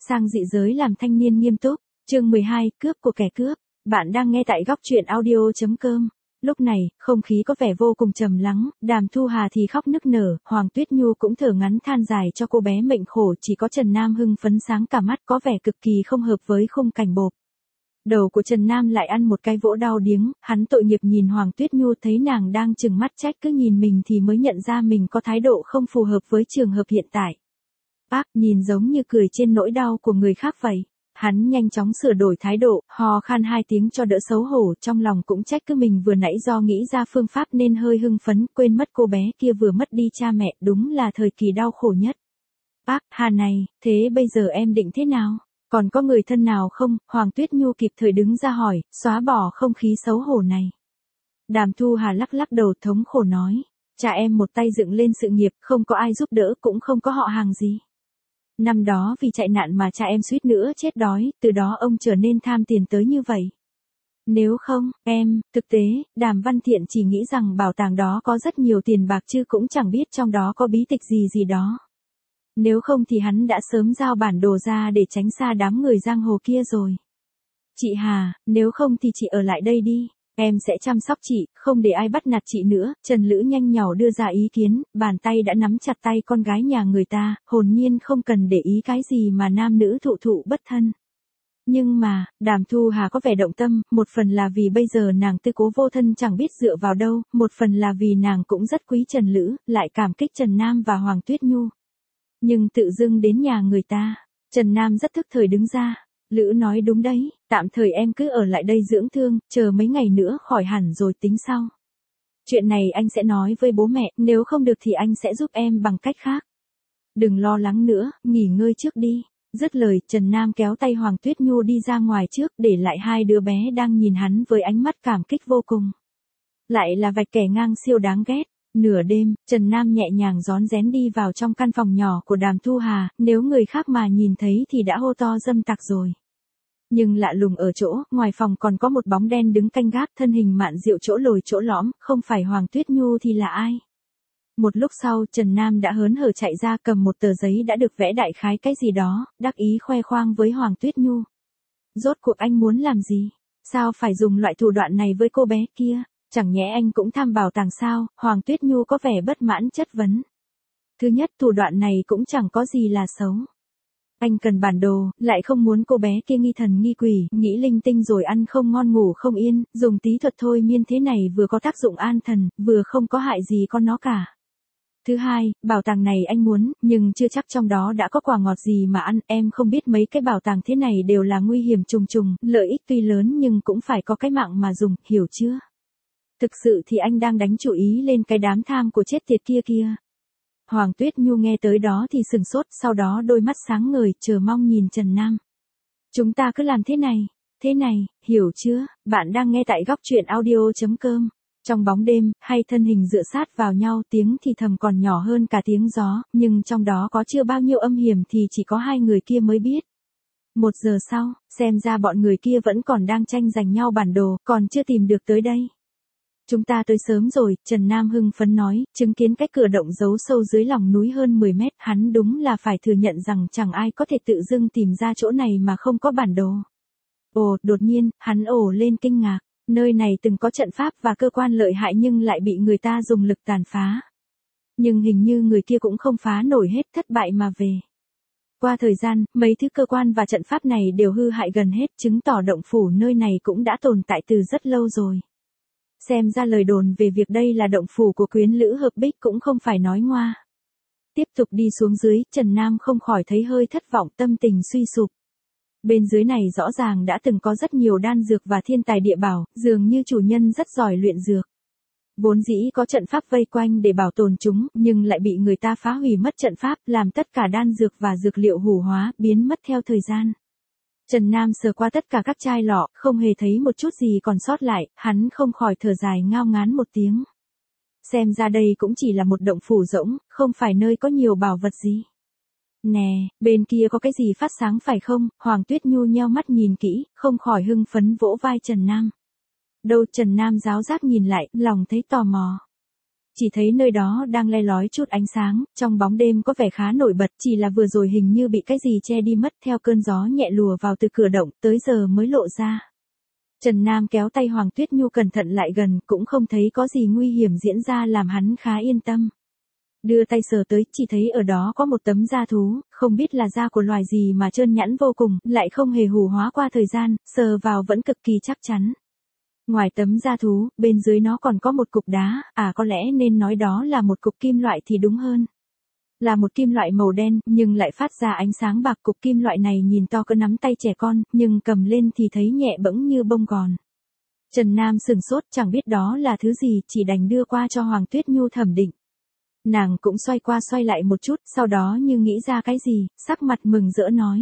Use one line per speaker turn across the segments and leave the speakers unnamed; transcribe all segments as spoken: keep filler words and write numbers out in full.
sang dị giới làm thanh niên nghiêm túc. Chương mười hai, cướp của kẻ cướp. Bạn đang nghe tại góc truyện audio chấm com. Lúc này, không khí có vẻ vô cùng trầm lắng, Đàm Thu Hà thì khóc nức nở, Hoàng Tuyết Nhu cũng thở ngắn than dài cho cô bé mệnh khổ, chỉ có Trần Nam hưng phấn sáng cả mắt, có vẻ cực kỳ không hợp với khung cảnh bộp. Đầu của Trần Nam lại ăn một cái vỗ đau điếng, hắn tội nghiệp nhìn Hoàng Tuyết Nhu, thấy nàng đang trừng mắt trách cứ nhìn mình thì mới nhận ra mình có thái độ không phù hợp với trường hợp hiện tại. Bác nhìn giống như cười trên nỗi đau của người khác vậy. Hắn nhanh chóng sửa đổi thái độ, ho khan hai tiếng cho đỡ xấu hổ, trong lòng cũng trách cứ mình vừa nãy do nghĩ ra phương pháp nên hơi hưng phấn, quên mất cô bé kia vừa mất đi cha mẹ, đúng là thời kỳ đau khổ nhất. Bác, Hà này, thế bây giờ em định thế nào? Còn có người thân nào không? Hoàng Tuyết Nhu kịp thời đứng ra hỏi, xóa bỏ không khí xấu hổ này. Đàm Thu Hà lắc lắc đầu thống khổ nói, cha em một tay dựng lên sự nghiệp, không có ai giúp đỡ, cũng không có họ hàng gì. Năm đó vì chạy nạn mà cha em suýt nữa chết đói, từ đó ông trở nên tham tiền tới như vậy. Nếu không, em, thực tế, Đàm Văn Thiện chỉ nghĩ rằng bảo tàng đó có rất nhiều tiền bạc chứ cũng chẳng biết trong đó có bí tịch gì gì đó. Nếu không thì hắn đã sớm giao bản đồ ra để tránh xa đám người giang hồ kia rồi. Chị Hà, nếu không thì chị ở lại đây đi. Em sẽ chăm sóc chị, không để ai bắt nạt chị nữa. Trần Lữ nhanh nhỏ đưa ra ý kiến, bàn tay đã nắm chặt tay con gái nhà người ta, hồn nhiên không cần để ý cái gì mà nam nữ thụ thụ bất thân. Nhưng mà, Đàm Thu Hà có vẻ động tâm, một phần là vì bây giờ nàng tư cố vô thân chẳng biết dựa vào đâu, một phần là vì nàng cũng rất quý Trần Lữ, lại cảm kích Trần Nam và Hoàng Tuyết Nhu. Nhưng tự dưng đến nhà người ta, Trần Nam rất thức thời đứng ra. Lữ nói đúng đấy, tạm thời em cứ ở lại đây dưỡng thương, chờ mấy ngày nữa khỏi hẳn rồi tính sau. Chuyện này anh sẽ nói với bố mẹ, nếu không được thì anh sẽ giúp em bằng cách khác. Đừng lo lắng nữa, nghỉ ngơi trước đi. Dứt lời, Trần Nam kéo tay Hoàng Tuyết Nhu đi ra ngoài trước, để lại hai đứa bé đang nhìn hắn với ánh mắt cảm kích vô cùng. Lại là vạch kẻ ngang siêu đáng ghét. Nửa đêm, Trần Nam nhẹ nhàng rón rén đi vào trong căn phòng nhỏ của Đàm Thu Hà, nếu người khác mà nhìn thấy thì đã hô to dâm tặc rồi. Nhưng lạ lùng ở chỗ, ngoài phòng còn có một bóng đen đứng canh gác, thân hình mạn diệu chỗ lồi chỗ lõm, không phải Hoàng Tuyết Nhu thì là ai? Một lúc sau, Trần Nam đã hớn hở chạy ra cầm một tờ giấy đã được vẽ đại khái cái gì đó, đắc ý khoe khoang với Hoàng Tuyết Nhu. Rốt cuộc anh muốn làm gì? Sao phải dùng loại thủ đoạn này với cô bé kia? Chẳng nhẽ anh cũng tham bảo tàng sao? Hoàng Tuyết Nhu có vẻ bất mãn chất vấn. Thứ nhất, thủ đoạn này cũng chẳng có gì là xấu. Anh cần bản đồ, lại không muốn cô bé kia nghi thần nghi quỷ, nghĩ linh tinh rồi ăn không ngon ngủ không yên, dùng tí thuật thôi miên thế này vừa có tác dụng an thần, vừa không có hại gì con nó cả. Thứ hai, bảo tàng này anh muốn, nhưng chưa chắc trong đó đã có quả ngọt gì mà ăn, em không biết mấy cái bảo tàng thế này đều là nguy hiểm trùng trùng, lợi ích tuy lớn nhưng cũng phải có cái mạng mà dùng, hiểu chưa? Thực sự thì anh đang đánh chủ ý lên cái đám tham của chết tiệt kia kia. Hoàng Tuyết Nhu nghe tới đó thì sừng sốt, sau đó đôi mắt sáng ngời, chờ mong nhìn Trần Nam. Chúng ta cứ làm thế này, thế này, hiểu chưa? Bạn đang nghe tại góc truyện audio chấm com. Trong bóng đêm, hai thân hình dựa sát vào nhau, tiếng thì thầm còn nhỏ hơn cả tiếng gió, nhưng trong đó có chưa bao nhiêu âm hiểm thì chỉ có hai người kia mới biết. Một giờ sau, xem ra bọn người kia vẫn còn đang tranh giành nhau bản đồ, còn chưa tìm được tới đây. Chúng ta tới sớm rồi, Trần Nam hưng phấn nói, chứng kiến cái cửa động giấu sâu dưới lòng núi hơn mười mét, hắn đúng là phải thừa nhận rằng chẳng ai có thể tự dưng tìm ra chỗ này mà không có bản đồ. Ồ, đột nhiên, hắn ồ lên kinh ngạc, nơi này từng có trận pháp và cơ quan lợi hại nhưng lại bị người ta dùng lực tàn phá. Nhưng hình như người kia cũng không phá nổi hết, thất bại mà về. Qua thời gian, mấy thứ cơ quan và trận pháp này đều hư hại gần hết, chứng tỏ động phủ nơi này cũng đã tồn tại từ rất lâu rồi. Xem ra lời đồn về việc đây là động phủ của quyến lữ hợp bích cũng không phải nói ngoa. Tiếp tục đi xuống dưới, Trần Nam không khỏi thấy hơi thất vọng, tâm tình suy sụp. Bên dưới này rõ ràng đã từng có rất nhiều đan dược và thiên tài địa bảo, dường như chủ nhân rất giỏi luyện dược. Vốn dĩ có trận pháp vây quanh để bảo tồn chúng, nhưng lại bị người ta phá hủy mất trận pháp, làm tất cả đan dược và dược liệu hủ hóa, biến mất theo thời gian. Trần Nam sờ qua tất cả các chai lọ, không hề thấy một chút gì còn sót lại, hắn không khỏi thở dài ngao ngán một tiếng. Xem ra đây cũng chỉ là một động phủ rỗng, không phải nơi có nhiều bảo vật gì. Nè, bên kia có cái gì phát sáng phải không? Hoàng Tuyết Nhu nheo mắt nhìn kỹ, không khỏi hưng phấn vỗ vai Trần Nam. Đâu? Trần Nam giáo giác nhìn lại, lòng thấy tò mò. chỉ thấy nơi đó đang le lói chút ánh sáng, trong bóng đêm có vẻ khá nổi bật, chỉ là vừa rồi hình như bị cái gì che đi mất, theo cơn gió nhẹ lùa vào từ cửa động, tới giờ mới lộ ra. Trần Nam kéo tay Hoàng Tuyết Nhu cẩn thận lại gần, cũng không thấy có gì nguy hiểm diễn ra làm hắn khá yên tâm. Đưa tay sờ tới, chỉ thấy ở đó có một tấm da thú, không biết là da của loài gì mà trơn nhẵn vô cùng, lại không hề hủ hóa qua thời gian, sờ vào vẫn cực kỳ chắc chắn. Ngoài tấm da thú, bên dưới nó còn có một cục đá, à có lẽ nên nói đó là một cục kim loại thì đúng hơn. Là một kim loại màu đen, nhưng lại phát ra ánh sáng bạc. Cục kim loại này nhìn to cỡ nắm tay trẻ con, nhưng cầm lên thì thấy nhẹ bẫng như bông gòn. Trần Nam sừng sốt, chẳng biết đó là thứ gì, chỉ đành đưa qua cho Hoàng Tuyết Nhu thẩm định. Nàng cũng xoay qua xoay lại một chút, sau đó như nghĩ ra cái gì, sắc mặt mừng rỡ nói.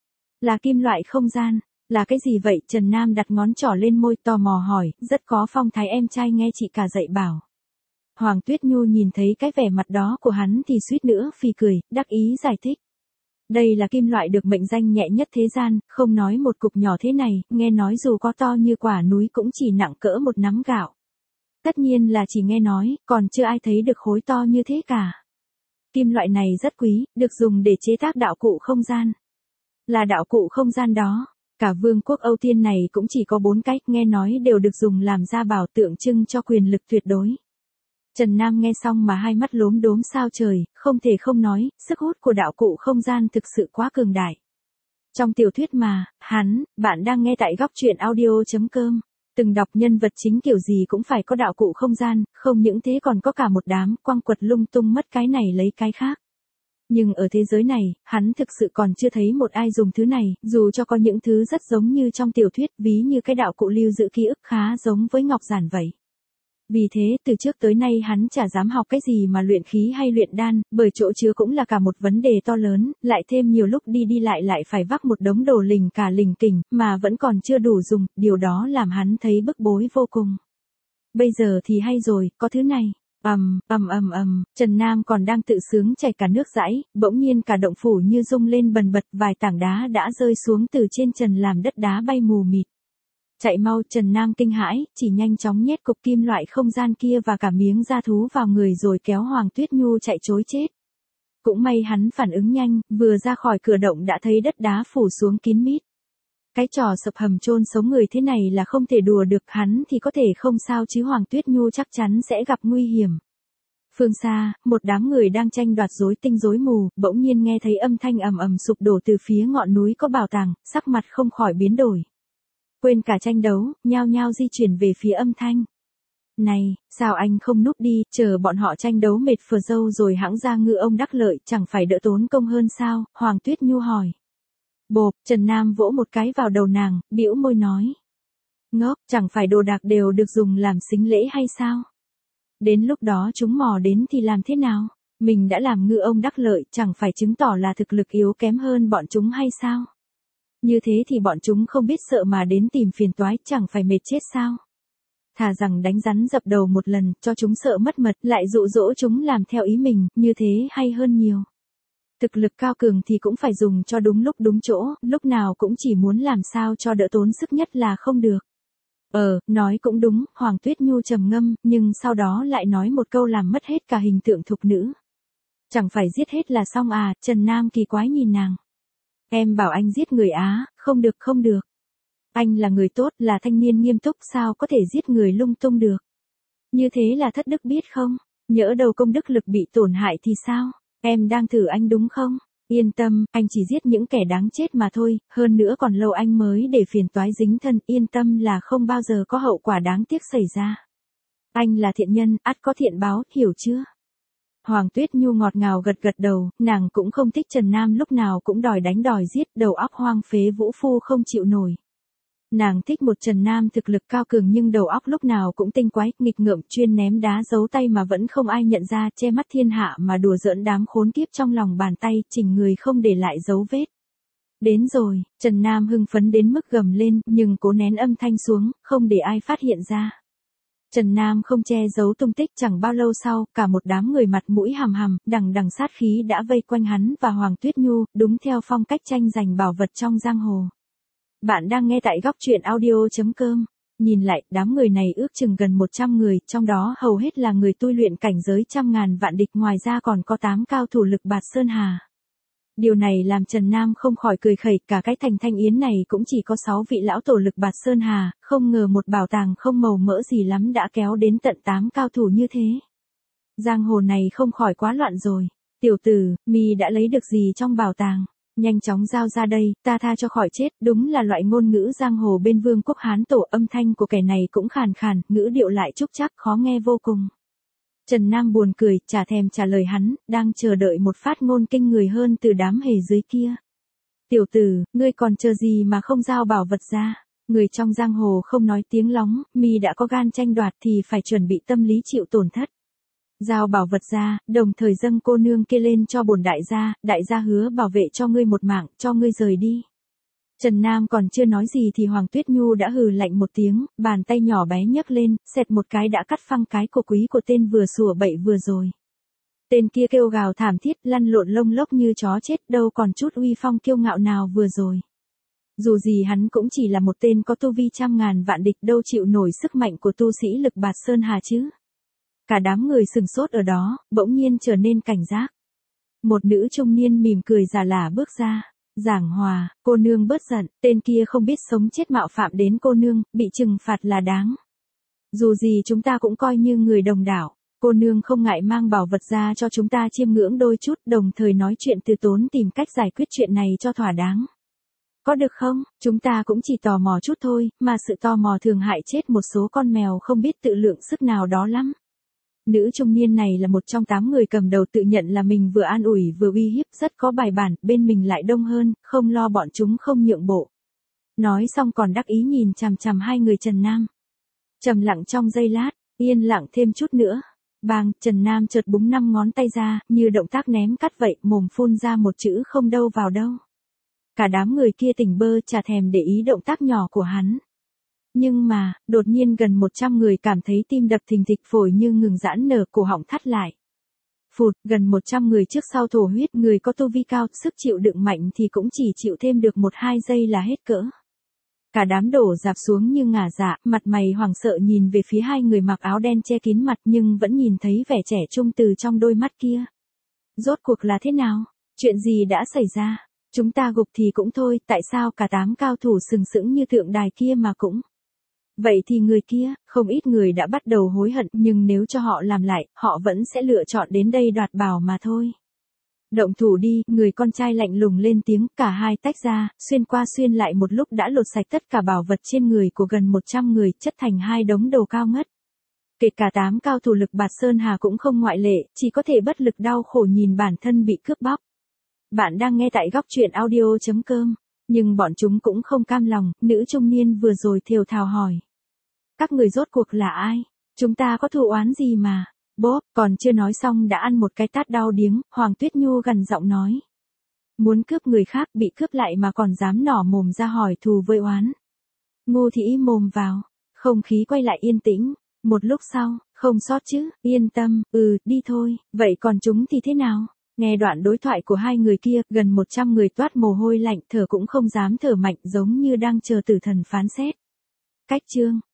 Là kim loại không gian. Là cái gì vậy? Trần Nam đặt ngón trỏ lên môi, tò mò hỏi, rất có phong thái em trai nghe chị cả dạy bảo. Hoàng Tuyết Nhu nhìn thấy cái vẻ mặt đó của hắn thì suýt nữa phì cười, đắc ý giải thích. Đây là kim loại được mệnh danh nhẹ nhất thế gian, không nói một cục nhỏ thế này, nghe nói dù có to như quả núi cũng chỉ nặng cỡ một nắm gạo. Tất nhiên là chỉ nghe nói, còn chưa ai thấy được khối to như thế cả. Kim loại này rất quý, được dùng để chế tác đạo cụ không gian. Là đạo cụ không gian đó. Cả vương quốc Âu Tiên này cũng chỉ có bốn cách, nghe nói đều được dùng làm gia bảo tượng trưng cho quyền lực tuyệt đối. Trần Nam nghe xong mà hai mắt lốm đốm sao trời, không thể không nói, sức hút của đạo cụ không gian thực sự quá cường đại. Trong tiểu thuyết mà, hắn, bạn đang nghe tại góc truyện audio chấm com, từng đọc nhân vật chính kiểu gì cũng phải có đạo cụ không gian, không những thế còn có cả một đám quăng quật lung tung mất cái này lấy cái khác. Nhưng ở thế giới này, hắn thực sự còn chưa thấy một ai dùng thứ này, dù cho có những thứ rất giống như trong tiểu thuyết, ví như cái đạo cụ lưu giữ ký ức khá giống với ngọc giản vậy. Vì thế, từ trước tới nay hắn chả dám học cái gì mà luyện khí hay luyện đan, bởi chỗ chứa cũng là cả một vấn đề to lớn, lại thêm nhiều lúc đi đi lại lại phải vác một đống đồ lình cả lình kình, mà vẫn còn chưa đủ dùng, điều đó làm hắn thấy bức bối vô cùng. Bây giờ thì hay rồi, có thứ này. Ầm, ầm ầm ầm, Trần Nam còn đang tự sướng chảy cả nước dãi, bỗng nhiên cả động phủ như rung lên bần bật, vài tảng đá đã rơi xuống từ trên trần làm đất đá bay mù mịt. Chạy mau, Trần Nam kinh hãi, chỉ nhanh chóng nhét cục kim loại không gian kia và cả miếng da thú vào người rồi kéo Hoàng Tuyết Nhu chạy trối chết. Cũng may hắn phản ứng nhanh, vừa ra khỏi cửa động đã thấy đất đá phủ xuống kín mít. Cái trò sập hầm chôn sống người thế này là không thể đùa được, hắn thì có thể không sao chứ Hoàng Tuyết Nhu chắc chắn sẽ gặp nguy hiểm. Phương xa, một đám người đang tranh đoạt rối tinh rối mù, bỗng nhiên nghe thấy âm thanh ầm ầm sụp đổ từ phía ngọn núi có bảo tàng, sắc mặt không khỏi biến đổi. Quên cả tranh đấu, nhao nhao di chuyển về phía âm thanh. Này, sao anh không núp đi, chờ bọn họ tranh đấu mệt phờ dâu rồi hãng ra ngư ông đắc lợi, chẳng phải đỡ tốn công hơn sao? Hoàng Tuyết Nhu hỏi. Bộp, Trần Nam vỗ một cái vào đầu nàng, bĩu môi nói. Ngốc, chẳng phải đồ đạc đều được dùng làm sính lễ hay sao? Đến lúc đó chúng mò đến thì làm thế nào? Mình đã làm ngư ông đắc lợi, chẳng phải chứng tỏ là thực lực yếu kém hơn bọn chúng hay sao? Như thế thì bọn chúng không biết sợ mà đến tìm phiền toái, chẳng phải mệt chết sao? Thà rằng đánh rắn dập đầu một lần, cho chúng sợ mất mật, lại dụ dỗ chúng làm theo ý mình, như thế hay hơn nhiều. Thực lực cao cường thì cũng phải dùng cho đúng lúc đúng chỗ, lúc nào cũng chỉ muốn làm sao cho đỡ tốn sức nhất là không được. Ờ, nói cũng đúng, Hoàng Tuyết Nhu trầm ngâm, nhưng sau đó lại nói một câu làm mất hết cả hình tượng thục nữ. Chẳng phải giết hết là xong à? Trần Nam kỳ quái nhìn nàng. Em bảo anh giết người á, không được không được. Anh là người tốt, là thanh niên nghiêm túc, sao có thể giết người lung tung được. Như thế là thất đức biết không? Nhỡ đầu công đức lực bị tổn hại thì sao? Em đang thử anh đúng không? Yên tâm, anh chỉ giết những kẻ đáng chết mà thôi, hơn nữa còn lâu anh mới để phiền toái dính thân, yên tâm là không bao giờ có hậu quả đáng tiếc xảy ra. Anh là thiện nhân, ắt có thiện báo, hiểu chưa? Hoàng Tuyết Nhu ngọt ngào gật gật đầu, nàng cũng không thích Trần Nam lúc nào cũng đòi đánh đòi giết, đầu óc hoang phế vũ phu không chịu nổi. Nàng thích một Trần Nam thực lực cao cường nhưng đầu óc lúc nào cũng tinh quái, nghịch ngợm, chuyên ném đá giấu tay mà vẫn không ai nhận ra, che mắt thiên hạ mà đùa giỡn đám khốn kiếp trong lòng bàn tay, chỉnh người không để lại dấu vết. Đến rồi, Trần Nam hưng phấn đến mức gầm lên, nhưng cố nén âm thanh xuống, không để ai phát hiện ra. Trần Nam không che giấu tung tích, chẳng bao lâu sau, cả một đám người mặt mũi hằm hằm, đằng đằng sát khí đã vây quanh hắn và Hoàng Tuyết Nhu, đúng theo phong cách tranh giành bảo vật trong giang hồ. Bạn đang nghe tại góc truyện audio chấm com. Nhìn lại, đám người này ước chừng gần một trăm người, trong đó hầu hết là người tu luyện cảnh giới trăm ngàn vạn địch, ngoài ra còn có tám cao thủ lực bạt Sơn Hà. Điều này làm Trần Nam không khỏi cười khẩy, cả cái thành Thanh Yến này cũng chỉ có sáu vị lão tổ lực bạt Sơn Hà, không ngờ một bảo tàng không màu mỡ gì lắm đã kéo đến tận tám cao thủ như thế. Giang hồ này không khỏi quá loạn rồi. Tiểu tử, mi đã lấy được gì trong bảo tàng? Nhanh chóng giao ra đây, ta tha cho khỏi chết. Đúng là loại ngôn ngữ giang hồ bên Vương quốc Hán tổ, âm thanh của kẻ này cũng khàn khàn, ngữ điệu lại trúc trắc khó nghe vô cùng. Trần Nam buồn cười, chả thèm trả lời hắn, đang chờ đợi một phát ngôn kinh người hơn từ đám hề dưới kia. Tiểu tử, ngươi còn chờ gì mà không giao bảo vật ra? Người trong giang hồ không nói tiếng lóng, mi đã có gan tranh đoạt thì phải chuẩn bị tâm lý chịu tổn thất. Giao bảo vật ra, đồng thời dâng cô nương kia lên cho bổn đại gia, đại gia hứa bảo vệ cho ngươi một mạng, cho ngươi rời đi. Trần Nam còn chưa nói gì thì Hoàng Tuyết Nhu đã hừ lạnh một tiếng, bàn tay nhỏ bé nhấc lên, xẹt một cái đã cắt phăng cái cổ quý của tên vừa sủa bậy vừa rồi. Tên kia kêu gào thảm thiết, lăn lộn lông lốc như chó chết, đâu còn chút uy phong kiêu ngạo nào vừa rồi. Dù gì hắn cũng chỉ là một tên có tu vi trăm ngàn vạn địch, đâu chịu nổi sức mạnh của tu sĩ lực bạt Sơn Hà chứ. Cả đám người sừng sốt ở đó, bỗng nhiên trở nên cảnh giác. Một nữ trung niên mỉm cười già lả bước ra. Giảng hòa, cô nương bớt giận, tên kia không biết sống chết mạo phạm đến cô nương, bị trừng phạt là đáng. Dù gì chúng ta cũng coi như người đồng đảo, cô nương không ngại mang bảo vật ra cho chúng ta chiêm ngưỡng đôi chút, đồng thời nói chuyện từ tốn tìm cách giải quyết chuyện này cho thỏa đáng. Có được không? Chúng ta cũng chỉ tò mò chút thôi, mà sự tò mò thường hại chết một số con mèo không biết tự lượng sức nào đó lắm. Nữ trung niên này là một trong tám người cầm đầu, tự nhận là mình vừa an ủi vừa uy hiếp, rất có bài bản, bên mình lại đông hơn, không lo bọn chúng không nhượng bộ. Nói xong còn đắc ý nhìn chằm chằm hai người Trần Nam. Trầm lặng trong giây lát, yên lặng thêm chút nữa. Bang, Trần Nam chợt búng năm ngón tay ra, như động tác ném cắt vậy, mồm phun ra một chữ không đâu vào đâu. Cả đám người kia tỉnh bơ, chả thèm để ý động tác nhỏ của hắn. Nhưng mà, đột nhiên gần một trăm người cảm thấy tim đập thình thịch, phổi như ngừng giãn nở, cổ họng thắt lại. Phụt, gần một trăm người trước sau thổ huyết, người có tu vi cao, sức chịu đựng mạnh thì cũng chỉ chịu thêm được một hai giây là hết cỡ. Cả đám đổ dạp xuống như ngả dạ, mặt mày hoảng sợ nhìn về phía hai người mặc áo đen che kín mặt, nhưng vẫn nhìn thấy vẻ trẻ trung từ trong đôi mắt kia. Rốt cuộc là thế nào? Chuyện gì đã xảy ra? Chúng ta gục thì cũng thôi, tại sao cả tám cao thủ sừng sững như tượng đài kia mà cũng... Vậy thì người kia, không ít người đã bắt đầu hối hận, nhưng nếu cho họ làm lại, họ vẫn sẽ lựa chọn đến đây đoạt bảo mà thôi. Động thủ đi, người con trai lạnh lùng lên tiếng, cả hai tách ra, xuyên qua xuyên lại một lúc đã lột sạch tất cả bảo vật trên người của gần một trăm người, chất thành hai đống đầu cao ngất. Kể cả tám cao thủ lực bạt Sơn Hà cũng không ngoại lệ, chỉ có thể bất lực đau khổ nhìn bản thân bị cướp bóc. Bạn đang nghe tại góc truyện audio chấm com, nhưng bọn chúng cũng không cam lòng, nữ trung niên vừa rồi thều thào hỏi. Các người rốt cuộc là ai? Chúng ta có thù oán gì mà? Bốp, còn chưa nói xong đã ăn một cái tát đau điếng, Hoàng Tuyết Nhu gằn giọng nói. Muốn cướp người khác, bị cướp lại mà còn dám nỏ mồm ra hỏi thù với oán. Ngu thì im mồm vào, không khí quay lại yên tĩnh, một lúc sau, không sót chứ, yên tâm, ừ, đi thôi, vậy còn chúng thì thế nào? Nghe đoạn đối thoại của hai người kia, gần một trăm người toát mồ hôi lạnh, thở cũng không dám thở mạnh, giống như đang chờ tử thần phán xét. Cách chương